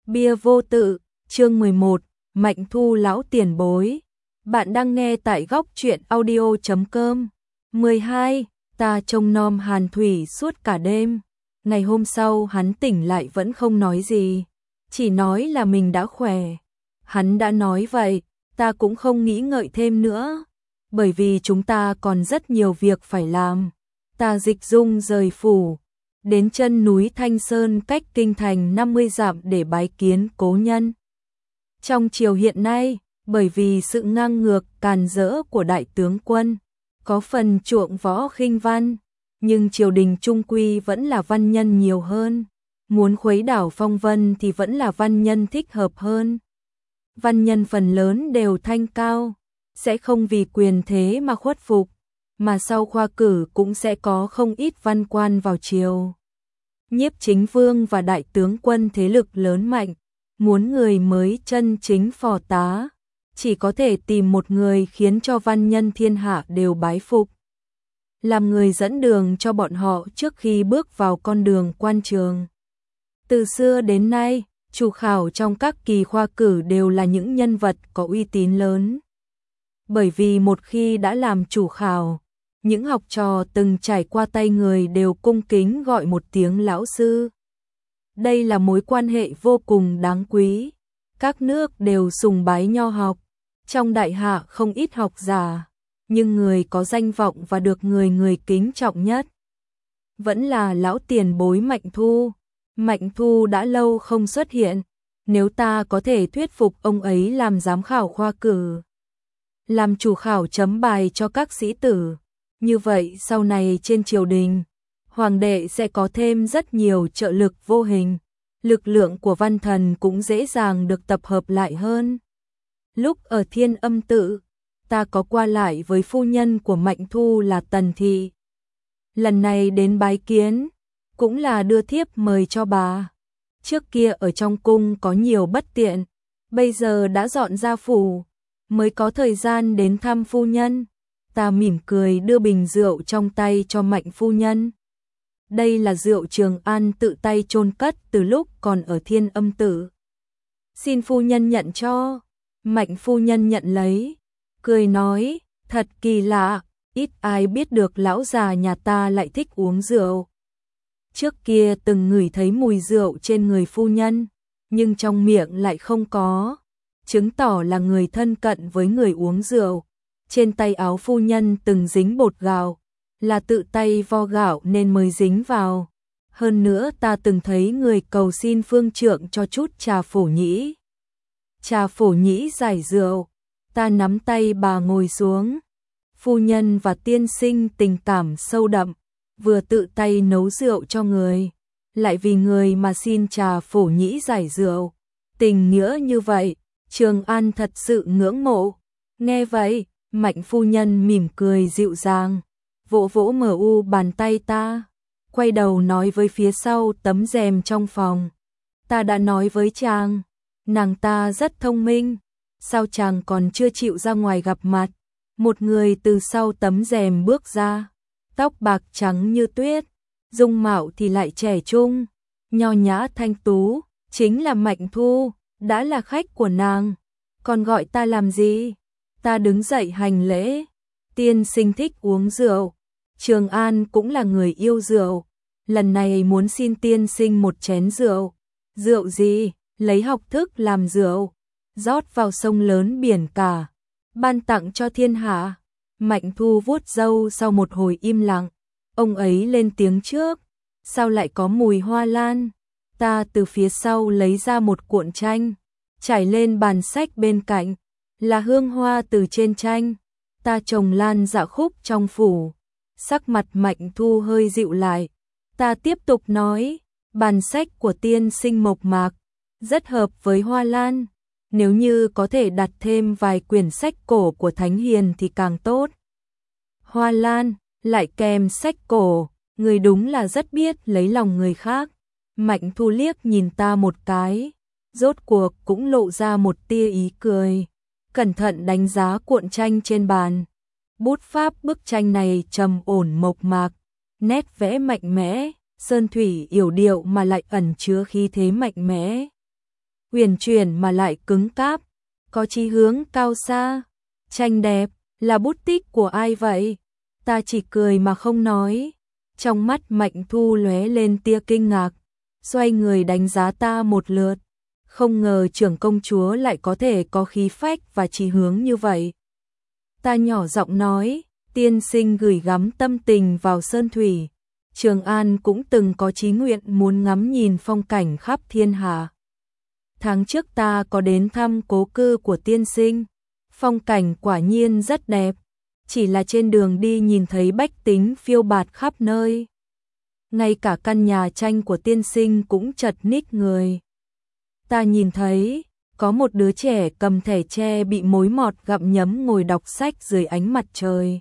Bia vô tự, chương 11, Mạnh Thu lão tiền bối. Bạn đang nghe tại góc truyện audio.com. 12. Ta trông nom Hàn Thủy suốt cả đêm. Ngày hôm sau hắn tỉnh lại vẫn không nói gì, chỉ nói là mình đã khỏe. Hắn đã nói vậy, ta cũng không nghĩ ngợi thêm nữa, bởi vì chúng ta còn rất nhiều việc phải làm. Ta dịch dung rời phủ, đến chân núi Thanh Sơn cách kinh thành 50 dặm để bái kiến cố nhân. Trong triều hiện nay, bởi vì sự ngang ngược càn rỡ của đại tướng quân, có phần chuộng võ khinh văn, nhưng triều đình trung quy vẫn là văn nhân nhiều hơn. Muốn khuấy đảo phong vân thì vẫn là văn nhân thích hợp hơn. Văn nhân phần lớn đều thanh cao, sẽ không vì quyền thế mà khuất phục, mà sau khoa cử cũng sẽ có không ít văn quan vào triều. Nhiếp Chính Vương và đại tướng quân thế lực lớn mạnh, muốn người mới chân chính phò tá, chỉ có thể tìm một người khiến cho văn nhân thiên hạ đều bái phục, làm người dẫn đường cho bọn họ trước khi bước vào con đường quan trường. Từ xưa đến nay, chủ khảo trong các kỳ khoa cử đều là những nhân vật có uy tín lớn. Bởi vì một khi đã làm chủ khảo, những học trò từng trải qua tay người đều cung kính gọi một tiếng lão sư. Đây là mối quan hệ vô cùng đáng quý. Các nước đều sùng bái nho học. Trong đại hạ không ít học giả, nhưng người có danh vọng và được người kính trọng nhất vẫn là lão tiền bối Mạnh Thu. Mạnh Thu đã lâu không xuất hiện, nếu ta có thể thuyết phục ông ấy làm giám khảo khoa cử, làm chủ khảo chấm bài cho các sĩ tử, như vậy sau này trên triều đình, hoàng đệ sẽ có thêm rất nhiều trợ lực vô hình, lực lượng của văn thần cũng dễ dàng được tập hợp lại hơn. Lúc ở Thiên Âm Tự, ta có qua lại với phu nhân của Mạnh Thu là Tần Thị. Lần này đến bái kiến, cũng là đưa thiếp mời cho bà. Trước kia ở trong cung có nhiều bất tiện, bây giờ đã dọn ra phủ, mới có thời gian đến thăm phu nhân. Ta mỉm cười đưa bình rượu trong tay cho Mạnh phu nhân. Đây là rượu Trường An tự tay chôn cất từ lúc còn ở Thiên Âm Tự. Xin phu nhân nhận cho. Mạnh phu nhân nhận lấy, cười nói, thật kỳ lạ, ít ai biết được lão già nhà ta lại thích uống rượu. Trước kia từng ngửi thấy mùi rượu trên người phu nhân, nhưng trong miệng lại không có, chứng tỏ là người thân cận với người uống rượu. Trên tay áo phu nhân từng dính bột gạo, là tự tay vo gạo nên mới dính vào. Hơn nữa ta từng thấy người cầu xin phương trượng cho chút trà phổ nhĩ. Trà phổ nhĩ giải rượu, ta nắm tay bà ngồi xuống. Phu nhân và tiên sinh tình cảm sâu đậm, vừa tự tay nấu rượu cho người, lại vì người mà xin trà phổ nhĩ giải rượu. Tình nghĩa như vậy, Trường An thật sự ngưỡng mộ. Nghe vậy, Mạnh phu nhân mỉm cười dịu dàng, vỗ vỗ mu bàn tay ta, quay đầu nói với phía sau tấm rèm trong phòng. Ta đã nói với chàng, nàng ta rất thông minh, sao chàng còn chưa chịu ra ngoài gặp mặt. Một người từ sau tấm rèm bước ra, tóc bạc trắng như tuyết, dung mạo thì lại trẻ trung, nho nhã thanh tú, chính là Mạnh Thu, đã là khách của nàng, còn gọi ta làm gì? Ta đứng dậy hành lễ, tiên sinh thích uống rượu, Trường An cũng là người yêu rượu, lần này muốn xin tiên sinh một chén rượu. Rượu gì? Lấy học thức làm rượu, rót vào sông lớn biển cả, ban tặng cho thiên hạ. Mạnh Thu vuốt râu sau một hồi im lặng, ông ấy lên tiếng trước, sao lại có mùi hoa lan? Ta từ phía sau lấy ra một cuộn tranh, trải lên bàn sách bên cạnh, là hương hoa từ trên tranh. Ta trồng lan dạ khúc trong phủ. Sắc mặt Mạnh Thu hơi dịu lại, ta tiếp tục nói, bàn sách của tiên sinh mộc mạc, rất hợp với hoa lan, nếu như có thể đặt thêm vài quyển sách cổ của Thánh Hiền thì càng tốt. Hoa lan, lại kèm sách cổ, người đúng là rất biết lấy lòng người khác. Mạnh Thu liếc nhìn ta một cái, rốt cuộc cũng lộ ra một tia ý cười, cẩn thận đánh giá cuộn tranh trên bàn. Bút pháp bức tranh này trầm ổn mộc mạc, nét vẽ mạnh mẽ, sơn thủy yểu điệu mà lại ẩn chứa khí thế mạnh mẽ. huyền chuyển mà lại cứng cáp, có chí hướng cao xa. Tranh đẹp, là bút tích của ai vậy? Ta chỉ cười mà không nói. Trong mắt Mạnh Thu lóe lên tia kinh ngạc, xoay người đánh giá ta một lượt. Không ngờ trưởng công chúa lại có thể có khí phách và chí hướng như vậy. Ta nhỏ giọng nói, tiên sinh gửi gắm tâm tình vào sơn thủy. Trường An cũng từng có chí nguyện muốn ngắm nhìn phong cảnh khắp thiên hạ. Tháng trước ta có đến thăm cố cư của tiên sinh. Phong cảnh quả nhiên rất đẹp. Chỉ là trên đường đi nhìn thấy bách tính phiêu bạt khắp nơi. Ngay cả căn nhà tranh của tiên sinh cũng chật ních người. Ta nhìn thấy, có một đứa trẻ cầm thẻ tre bị mối mọt gặm nhấm ngồi đọc sách dưới ánh mặt trời.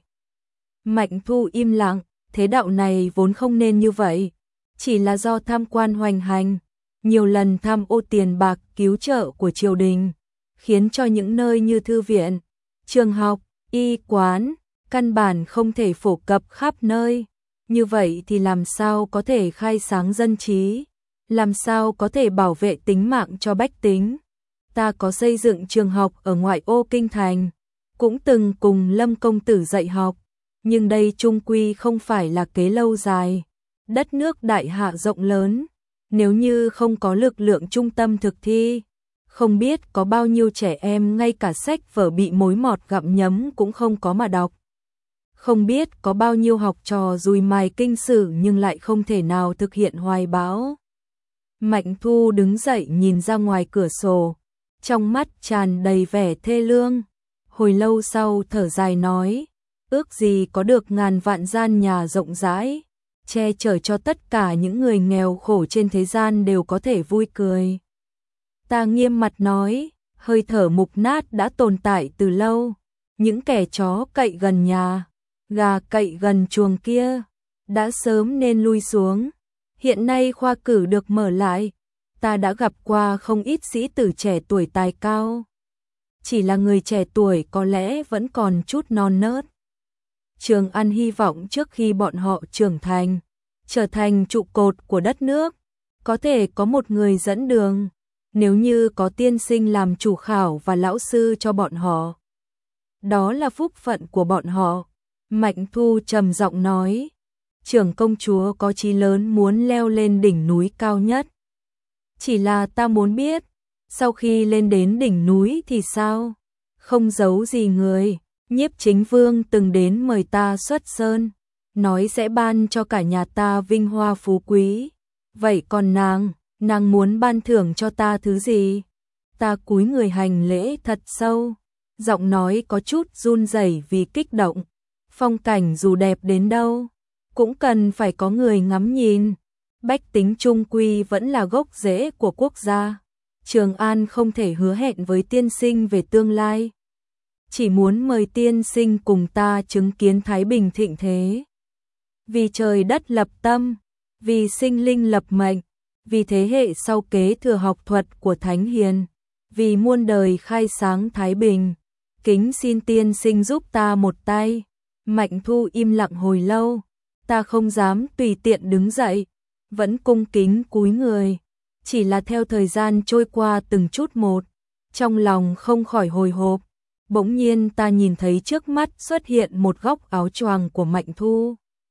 Mạnh Thu im lặng, thế đạo này vốn không nên như vậy. Chỉ là do tham quan hoành hành, nhiều lần tham ô tiền bạc cứu trợ của triều đình, khiến cho những nơi như thư viện, trường học, y quán, căn bản không thể phổ cập khắp nơi. Như vậy thì làm sao có thể khai sáng dân trí, làm sao có thể bảo vệ tính mạng cho bách tính. Ta có xây dựng trường học ở ngoại ô kinh thành, cũng từng cùng Lâm công tử dạy học, nhưng đây chung quy không phải là kế lâu dài. Đất nước đại hạ rộng lớn, nếu như không có lực lượng trung tâm thực thi, không biết có bao nhiêu trẻ em ngay cả sách vở bị mối mọt gặm nhấm cũng không có mà đọc. Không biết có bao nhiêu học trò dùi mài kinh sử nhưng lại không thể nào thực hiện hoài bão. Mạnh Thu đứng dậy nhìn ra ngoài cửa sổ, trong mắt tràn đầy vẻ thê lương. Hồi lâu sau thở dài nói, ước gì có được ngàn vạn gian nhà rộng rãi, che chở cho tất cả những người nghèo khổ trên thế gian đều có thể vui cười. Ta nghiêm mặt nói, hơi thở mục nát đã tồn tại từ lâu. Những kẻ chó cậy gần nhà, gà cậy gần chuồng kia, đã sớm nên lui xuống. Hiện nay khoa cử được mở lại, ta đã gặp qua không ít sĩ tử trẻ tuổi tài cao. Chỉ là người trẻ tuổi có lẽ vẫn còn chút non nớt. Trường An hy vọng trước khi bọn họ trưởng thành, trở thành trụ cột của đất nước, có thể có một người dẫn đường, nếu như có tiên sinh làm chủ khảo và lão sư cho bọn họ. Đó là phúc phận của bọn họ. Mạnh Thu trầm giọng nói, trưởng công chúa có chí lớn muốn leo lên đỉnh núi cao nhất. Chỉ là ta muốn biết, sau khi lên đến đỉnh núi thì sao? Không giấu gì người, Nhiếp Chính Vương từng đến mời ta xuất sơn, nói sẽ ban cho cả nhà ta vinh hoa phú quý. Vậy còn nàng muốn ban thưởng cho ta thứ gì? Ta cúi người hành lễ thật sâu, giọng nói có chút run rẩy vì kích động. Phong cảnh dù đẹp đến đâu, cũng cần phải có người ngắm nhìn. Bách tính trung quy vẫn là gốc rễ của quốc gia. Trường An không thể hứa hẹn với tiên sinh về tương lai. Chỉ muốn mời tiên sinh cùng ta chứng kiến Thái Bình thịnh thế. Vì trời đất lập tâm, vì sinh linh lập mệnh, vì thế hệ sau kế thừa học thuật của Thánh Hiền, vì muôn đời khai sáng Thái Bình. Kính xin tiên sinh giúp ta một tay. Mạnh Thu im lặng hồi lâu, ta không dám tùy tiện đứng dậy, vẫn cung kính cúi người. Chỉ là theo thời gian trôi qua từng chút một, trong lòng không khỏi hồi hộp. Bỗng nhiên ta nhìn thấy trước mắt xuất hiện một góc áo choàng của Mạnh Thu.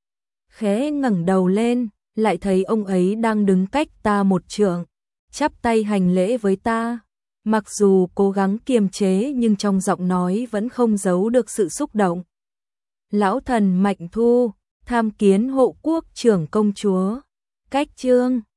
Khẽ ngẩng đầu lên, lại thấy ông ấy đang đứng cách ta một trượng, chắp tay hành lễ với ta. Mặc dù cố gắng kiềm chế nhưng trong giọng nói vẫn không giấu được sự xúc động. Lão thần Mạnh Thu, tham kiến hộ quốc trưởng công chúa. Cách chương